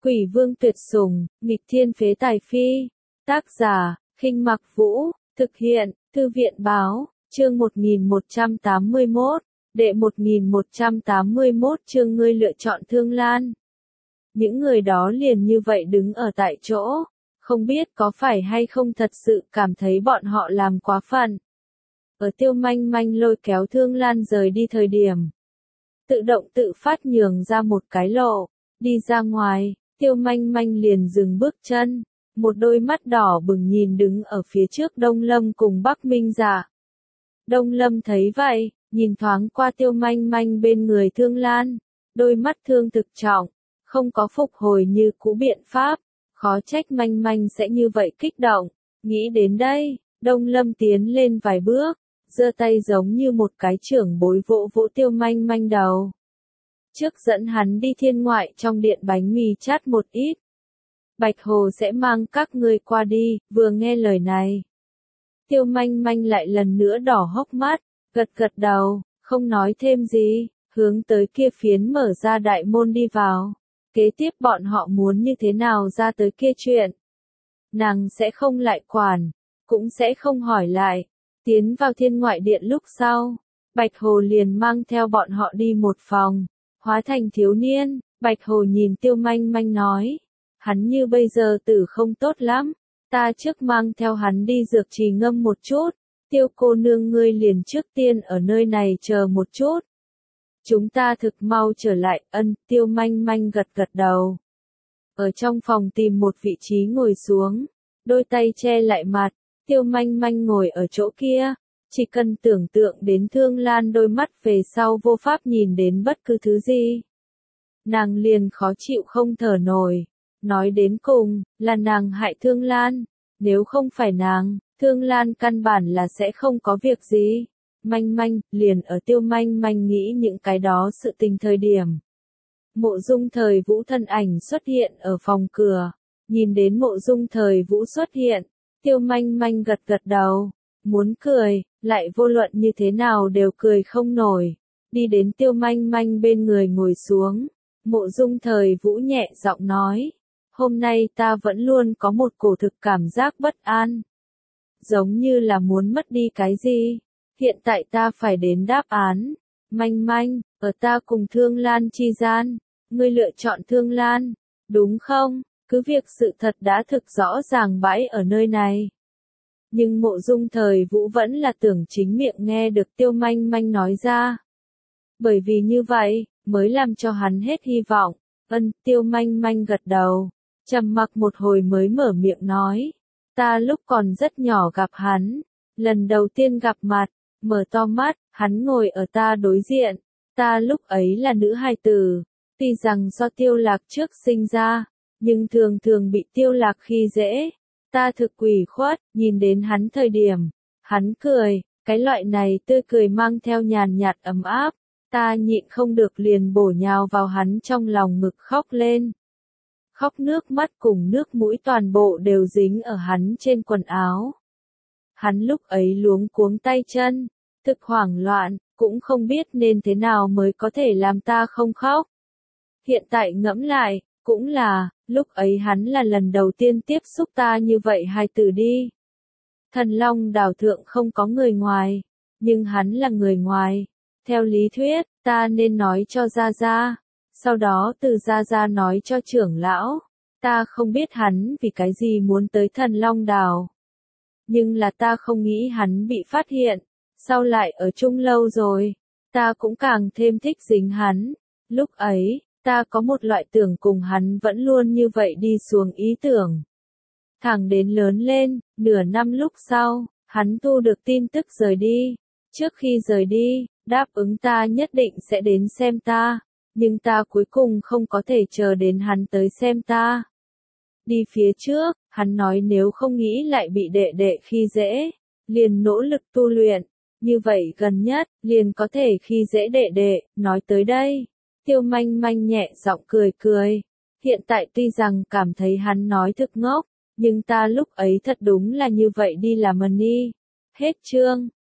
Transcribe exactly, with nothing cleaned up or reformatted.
Quỷ vương tuyệt sủng, nghịch thiên phế tài phi. Tác giả, Khinh Mặc Vũ, thực hiện, Thư viện báo, chương một nghìn một trăm tám mươi mốt, đệ một nghìn một trăm tám mươi mốt chương ngươi lựa chọn Thương Lan. Những người đó liền như vậy đứng ở tại chỗ, không biết có phải hay không thật sự cảm thấy bọn họ làm quá phận. Ở Tiêu Manh Manh lôi kéo Thương Lan rời đi thời điểm, tự động tự phát nhường ra một cái lộ, đi ra ngoài, Tiêu Manh Manh liền dừng bước chân, một đôi mắt đỏ bừng nhìn đứng ở phía trước Đông Lâm cùng Bắc Minh Dạ. Đông Lâm thấy vậy, nhìn thoáng qua Tiêu Manh Manh bên người Thương Lan, đôi mắt thương thực trọng, không có phục hồi như cũ biện pháp, khó trách Manh Manh sẽ như vậy kích động. Nghĩ đến đây, Đông Lâm tiến lên vài bước, giơ tay giống như một cái trưởng bối vỗ vỗ Tiêu Manh Manh đầu. Trước dẫn hắn đi thiên ngoại trong điện bánh mì chát một ít. Bạch Hồ sẽ mang các ngươi qua đi, vừa nghe lời này. Tiêu Manh Manh lại lần nữa đỏ hốc mắt, gật gật đầu, không nói thêm gì, hướng tới kia phiến mở ra đại môn đi vào. Kế tiếp bọn họ muốn như thế nào ra tới kia chuyện. Nàng sẽ không lại quản, cũng sẽ không hỏi lại. Tiến vào thiên ngoại điện lúc sau, Bạch Hồ liền mang theo bọn họ đi một phòng, hóa thành thiếu niên. Bạch Hồ nhìn Tiêu Manh Manh nói, hắn như bây giờ tử không tốt lắm, ta trước mang theo hắn đi dược trì ngâm một chút, Tiêu cô nương ngươi liền trước tiên ở nơi này chờ một chút. Chúng ta thực mau trở lại. Ân. Tiêu Manh Manh gật gật đầu. Ở trong phòng tìm một vị trí ngồi xuống, đôi tay che lại mặt, Tiêu Manh Manh ngồi ở chỗ kia, chỉ cần tưởng tượng đến Thương Lan đôi mắt về sau vô pháp nhìn đến bất cứ thứ gì. Nàng liền khó chịu không thở nổi, nói đến cùng, là nàng hại Thương Lan, nếu không phải nàng, Thương Lan căn bản là sẽ không có việc gì. Manh Manh, liền ở Tiêu Manh Manh nghĩ những cái đó sự tình thời điểm. Mộ Dung Thời Vũ thân ảnh xuất hiện ở phòng cửa, nhìn đến Mộ Dung Thời Vũ xuất hiện, Tiêu Manh Manh gật gật đầu, muốn cười, lại vô luận như thế nào đều cười không nổi, đi đến Tiêu Manh Manh bên người ngồi xuống, Mộ Dung Thời Vũ nhẹ giọng nói, hôm nay ta vẫn luôn có một cổ thực cảm giác bất an, giống như là muốn mất đi cái gì. Hiện tại ta phải đến đáp án. Manh Manh, ở ta cùng Thương Lan chi gian, ngươi lựa chọn Thương Lan, đúng không? Cứ việc sự thật đã thực rõ ràng bãi ở nơi này. Nhưng Mộ Dung Thời Vũ vẫn là tưởng chính miệng nghe được Tiêu Manh Manh nói ra. Bởi vì như vậy, mới làm cho hắn hết hy vọng. Ân. Tiêu Manh Manh gật đầu, trầm mặc một hồi mới mở miệng nói. Ta lúc còn rất nhỏ gặp hắn, lần đầu tiên gặp mặt. Mở to mắt, hắn ngồi ở ta đối diện, ta lúc ấy là nữ hài tử, tuy rằng do Tiêu Lạc trước sinh ra, nhưng thường thường bị Tiêu Lạc khi dễ, ta thực ủy khuất, nhìn đến hắn thời điểm, hắn cười, cái loại này tươi cười mang theo nhàn nhạt ấm áp, ta nhịn không được liền bổ nhào vào hắn trong lòng ngực khóc lên. Khóc nước mắt cùng nước mũi toàn bộ đều dính ở hắn trên quần áo. Hắn lúc ấy luống cuống tay chân, thực hoảng loạn, cũng không biết nên thế nào mới có thể làm ta không khóc. Hiện tại ngẫm lại, cũng là, lúc ấy hắn là lần đầu tiên tiếp xúc ta như vậy hài tử đi. Thần Long đảo thượng không có người ngoài, nhưng hắn là người ngoài. Theo lý thuyết, ta nên nói cho Gia Gia, sau đó từ Gia Gia nói cho trưởng lão. Ta không biết hắn vì cái gì muốn tới Thần Long đảo. Nhưng là ta không nghĩ hắn bị phát hiện, sau lại ở chung lâu rồi, ta cũng càng thêm thích dính hắn. Lúc ấy, ta có một loại tưởng cùng hắn vẫn luôn như vậy đi xuống ý tưởng. Thẳng đến lớn lên, nửa năm lúc sau, hắn thu được tin tức rời đi. Trước khi rời đi, đáp ứng ta nhất định sẽ đến xem ta, nhưng ta cuối cùng không có thể chờ đến hắn tới xem ta. Đi phía trước, hắn nói nếu không nghĩ lại bị đệ đệ khi dễ, liền nỗ lực tu luyện, như vậy gần nhất, liền có thể khi dễ đệ đệ. Nói tới đây, Tiêu Manh Manh nhẹ giọng cười cười, hiện tại tuy rằng cảm thấy hắn nói thực ngốc, nhưng ta lúc ấy thật đúng là như vậy đi làm mần y. Hết chương.